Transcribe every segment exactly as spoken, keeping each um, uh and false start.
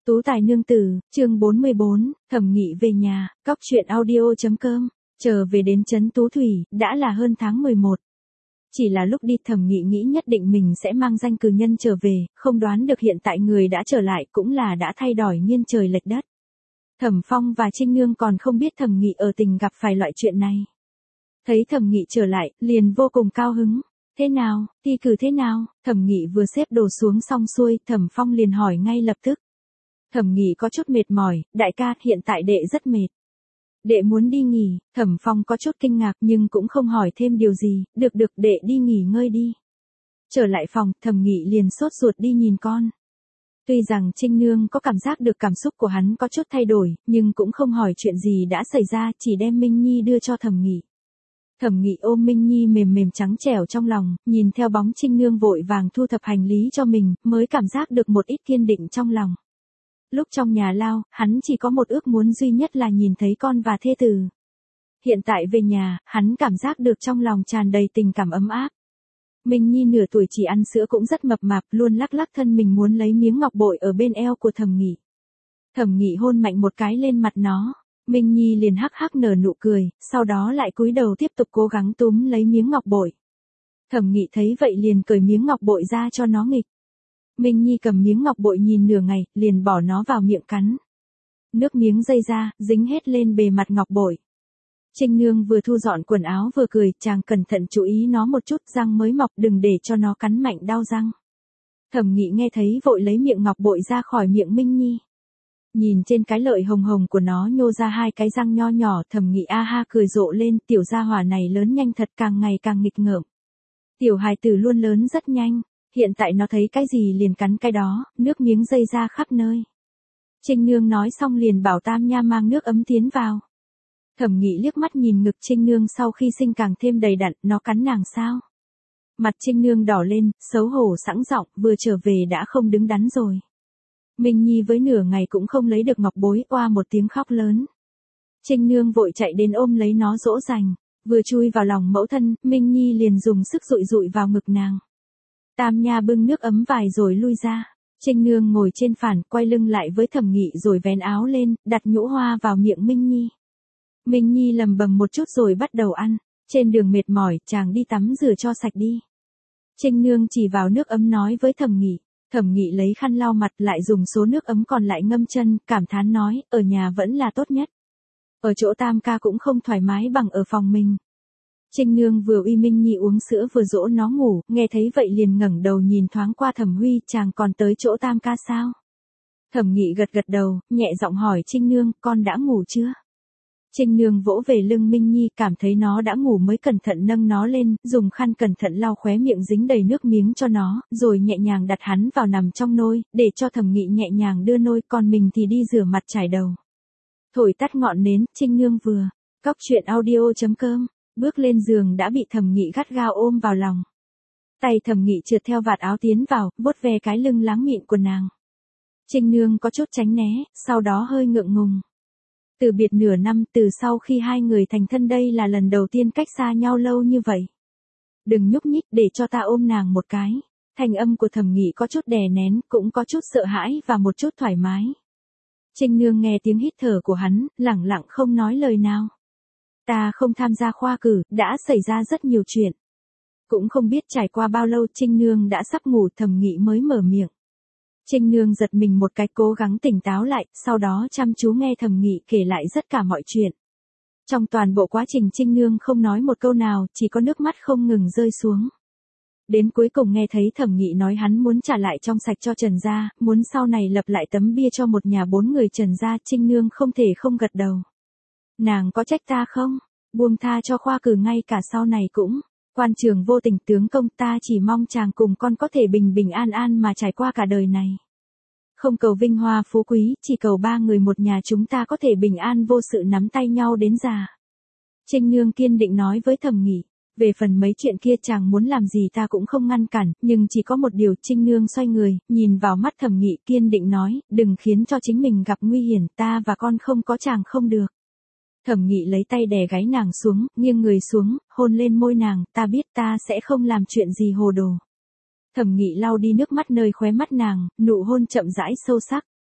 Tú tài nương tử, chương bốn mươi bốn, Thẩm Nghị về nhà, cóc truyện audio.com, chờ về đến trấn Tú Thủy, đã là hơn tháng mười một. Chỉ là lúc đi Thẩm Nghị nghĩ nhất định mình sẽ mang danh cử nhân trở về, không đoán được hiện tại người đã trở lại cũng là đã thay đổi nghiêng trời lệch đất. Thẩm Phong và Trinh Nương còn không biết Thẩm Nghị ở tỉnh gặp phải loại chuyện này. Thấy Thẩm Nghị trở lại, liền vô cùng cao hứng. Thế nào, thi cử thế nào? Thẩm Nghị vừa xếp đồ xuống xong xuôi, Thẩm Phong liền hỏi ngay lập tức. Thẩm Nghị có chút mệt mỏi, đại ca, hiện tại đệ rất mệt. Đệ muốn đi nghỉ, Thẩm Phong có chút kinh ngạc nhưng cũng không hỏi thêm điều gì, được được đệ đi nghỉ ngơi đi. Trở lại phòng, Thẩm Nghị liền sốt ruột đi nhìn con. Tuy rằng Trinh Nương có cảm giác được cảm xúc của hắn có chút thay đổi, nhưng cũng không hỏi chuyện gì đã xảy ra, chỉ đem Minh Nhi đưa cho Thẩm Nghị. Thẩm Nghị ôm Minh Nhi mềm mềm trắng trẻo trong lòng, nhìn theo bóng Trinh Nương vội vàng thu thập hành lý cho mình, mới cảm giác được một ít kiên định trong lòng. Lúc trong nhà lao, hắn chỉ có một ước muốn duy nhất là nhìn thấy con và thê tử. Hiện tại về nhà, hắn cảm giác được trong lòng tràn đầy tình cảm ấm áp. Minh Nhi nửa tuổi chỉ ăn sữa cũng rất mập mạp, luôn lắc lắc thân mình muốn lấy miếng ngọc bội ở bên eo của Thẩm Nghị. Thẩm Nghị hôn mạnh một cái lên mặt nó. Minh Nhi liền hắc hắc nở nụ cười, sau đó lại cúi đầu tiếp tục cố gắng túm lấy miếng ngọc bội. Thẩm Nghị thấy vậy liền cởi miếng ngọc bội ra cho nó nghịch. Minh Nhi cầm miếng ngọc bội nhìn nửa ngày, liền bỏ nó vào miệng cắn. Nước miếng dây ra, dính hết lên bề mặt ngọc bội. Trinh Nương vừa thu dọn quần áo vừa cười, chàng cẩn thận chú ý nó một chút, răng mới mọc đừng để cho nó cắn mạnh đau răng. Thẩm Nghị nghe thấy vội lấy miệng ngọc bội ra khỏi miệng Minh Nhi. Nhìn trên cái lợi hồng hồng của nó nhô ra hai cái răng nho nhỏ, Thẩm Nghị a ha cười rộ lên, tiểu gia hỏa này lớn nhanh thật, càng ngày càng nghịch ngợm. Tiểu hài tử luôn lớn rất nhanh, hiện tại nó thấy cái gì liền cắn cái đó, nước miếng dây ra khắp nơi. Trinh Nương nói xong liền bảo Tam Nha mang nước ấm tiến vào. Thẩm Nghị liếc mắt nhìn ngực Trinh Nương sau khi sinh càng thêm đầy đặn, nó cắn nàng sao? Mặt Trinh Nương đỏ lên, xấu hổ sẵn giọng, vừa trở về đã không đứng đắn rồi. Minh Nhi với nửa ngày cũng không lấy được ngọc bối, oa một tiếng khóc lớn. Trinh Nương vội chạy đến ôm lấy nó dỗ dành, vừa chui vào lòng mẫu thân, Minh Nhi liền dùng sức dụi dụi vào ngực nàng. Tam Nha bưng nước ấm vài rồi lui ra. Trinh Nương ngồi trên phản, quay lưng lại với Thẩm Nghị rồi vén áo lên, đặt nhũ hoa vào miệng Minh Nhi. Minh Nhi lầm bầm một chút rồi bắt đầu ăn. Trên đường mệt mỏi, chàng đi tắm rửa cho sạch đi. Trinh Nương chỉ vào nước ấm nói với Thẩm Nghị. Thẩm Nghị lấy khăn lau mặt lại dùng số nước ấm còn lại ngâm chân, cảm thán nói, ở nhà vẫn là tốt nhất. Ở chỗ Tam ca cũng không thoải mái bằng ở phòng mình. Trinh Nương vừa uy Minh Nhi uống sữa vừa dỗ nó ngủ, nghe thấy vậy liền ngẩng đầu nhìn thoáng qua Thẩm Huy, chàng còn tới chỗ Tam ca sao? Thẩm Nghị gật gật đầu, nhẹ giọng hỏi Trinh Nương, con đã ngủ chưa? Trinh Nương vỗ về lưng Minh Nhi, cảm thấy nó đã ngủ mới cẩn thận nâng nó lên, dùng khăn cẩn thận lau khóe miệng dính đầy nước miếng cho nó, rồi nhẹ nhàng đặt hắn vào nằm trong nôi, để cho Thẩm Nghị nhẹ nhàng đưa nôi, còn mình thì đi rửa mặt chải đầu. Thổi tắt ngọn nến, Trinh Nương vừa, cóc truyện audio.com, bước lên giường đã bị Thẩm Nghị gắt gao ôm vào lòng. Tay Thẩm Nghị trượt theo vạt áo tiến vào, vuốt ve cái lưng láng mịn của nàng. Trinh Nương có chút tránh né, sau đó hơi ngượng ngùng. Từ biệt nửa năm, từ sau khi hai người thành thân đây là lần đầu tiên cách xa nhau lâu như vậy. Đừng nhúc nhích để cho ta ôm nàng một cái. Thanh âm của Thẩm Nghị có chút đè nén, cũng có chút sợ hãi và một chút thoải mái. Trinh Nương nghe tiếng hít thở của hắn, lẳng lặng không nói lời nào. Ta không tham gia khoa cử, đã xảy ra rất nhiều chuyện. Cũng không biết trải qua bao lâu Trinh Nương đã sắp ngủ, Thẩm Nghị mới mở miệng. Trinh Nương giật mình một cái cố gắng tỉnh táo lại, sau đó chăm chú nghe Thẩm Nghị kể lại tất cả mọi chuyện. Trong toàn bộ quá trình Trinh Nương không nói một câu nào, chỉ có nước mắt không ngừng rơi xuống. Đến cuối cùng nghe thấy Thẩm Nghị nói hắn muốn trả lại trong sạch cho Trần gia, muốn sau này lập lại tấm bia cho một nhà bốn người Trần gia, Trinh Nương không thể không gật đầu. Nàng có trách ta không? Buông tha cho khoa cử ngay cả sau này cũng. Quan trường vô tình tướng công, ta chỉ mong chàng cùng con có thể bình bình an an mà trải qua cả đời này. Không cầu vinh hoa phú quý, chỉ cầu ba người một nhà chúng ta có thể bình an vô sự nắm tay nhau đến già. Trinh Nương kiên định nói với Thẩm Nghị. Về phần mấy chuyện kia chàng muốn làm gì ta cũng không ngăn cản, nhưng chỉ có một điều. Trinh Nương xoay người, nhìn vào mắt Thẩm Nghị kiên định nói, đừng khiến cho chính mình gặp nguy hiểm, ta và con không có chàng không được. Thẩm Nghị lấy tay đè gáy nàng xuống, nghiêng người xuống, hôn lên môi nàng, ta biết ta sẽ không làm chuyện gì hồ đồ. Thẩm Nghị lau đi nước mắt nơi khóe mắt nàng, nụ hôn chậm rãi sâu sắc.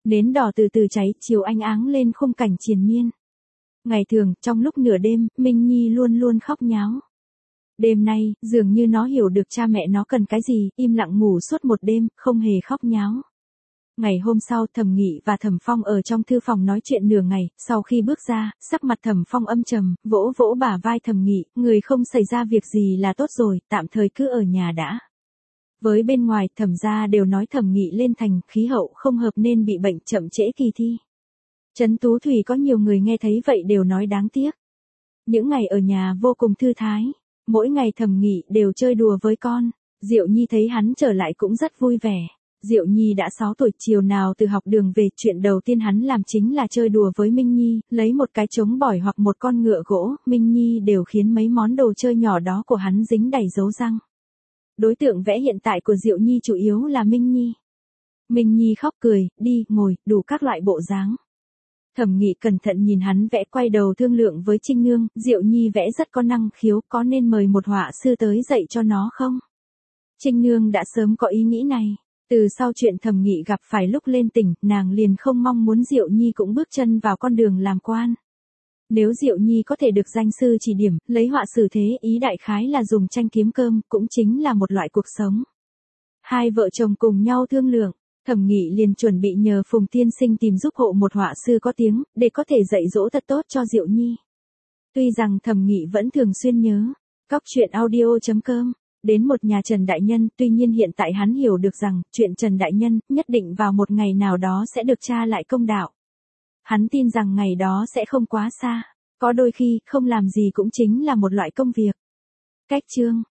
Nến đỏ từ từ cháy, chiếu ánh áng lên khung cảnh triền miên. Ngày thường, trong lúc nửa đêm, Minh Nhi luôn luôn khóc nháo. Đêm nay, dường như nó hiểu được cha mẹ nó cần cái gì, im lặng ngủ suốt một đêm, không hề khóc nháo. Ngày hôm sau, Thẩm Nghị và Thẩm Phong ở trong thư phòng nói chuyện nửa ngày, sau khi bước ra, sắc mặt Thẩm Phong âm trầm, vỗ vỗ bả vai Thẩm Nghị, người không xảy ra việc gì là tốt rồi, tạm thời cứ ở nhà đã. Với bên ngoài, Thẩm gia đều nói Thẩm Nghị lên thành, khí hậu không hợp nên bị bệnh chậm trễ kỳ thi. Trấn Tú Thủy có nhiều người nghe thấy vậy đều nói đáng tiếc. Những ngày ở nhà vô cùng thư thái, mỗi ngày Thẩm Nghị đều chơi đùa với con, Diệu Nhi thấy hắn trở lại cũng rất vui vẻ. Diệu Nhi đã sáu tuổi, chiều nào từ học đường về, chuyện đầu tiên hắn làm chính là chơi đùa với Minh Nhi, lấy một cái trống bỏi hoặc một con ngựa gỗ, Minh Nhi đều khiến mấy món đồ chơi nhỏ đó của hắn dính đầy dấu răng. Đối tượng vẽ hiện tại của Diệu Nhi chủ yếu là Minh Nhi. Minh Nhi khóc cười, đi, ngồi, đủ các loại bộ dáng. Thẩm Nghị cẩn thận nhìn hắn vẽ, quay đầu thương lượng với Trinh Nương, Diệu Nhi vẽ rất có năng khiếu, có nên mời một họa sư tới dạy cho nó không? Trinh Nương đã sớm có ý nghĩ này. Từ sau chuyện Thẩm Nghị gặp phải lúc lên tỉnh, nàng liền không mong muốn Diệu Nhi cũng bước chân vào con đường làm quan. Nếu Diệu Nhi có thể được danh sư chỉ điểm, lấy họa sử thế, ý đại khái là dùng tranh kiếm cơm, cũng chính là một loại cuộc sống. Hai vợ chồng cùng nhau thương lượng, Thẩm Nghị liền chuẩn bị nhờ Phùng tiên sinh tìm giúp hộ một họa sư có tiếng, để có thể dạy dỗ thật tốt cho Diệu Nhi. Tuy rằng Thẩm Nghị vẫn thường xuyên nhớ, cóc truyện audio chấm com, đến một nhà Trần Đại Nhân, tuy nhiên hiện tại hắn hiểu được rằng, chuyện Trần Đại Nhân, nhất định vào một ngày nào đó sẽ được tra lại công đạo. Hắn tin rằng ngày đó sẽ không quá xa, có đôi khi, không làm gì cũng chính là một loại công việc. Cách chương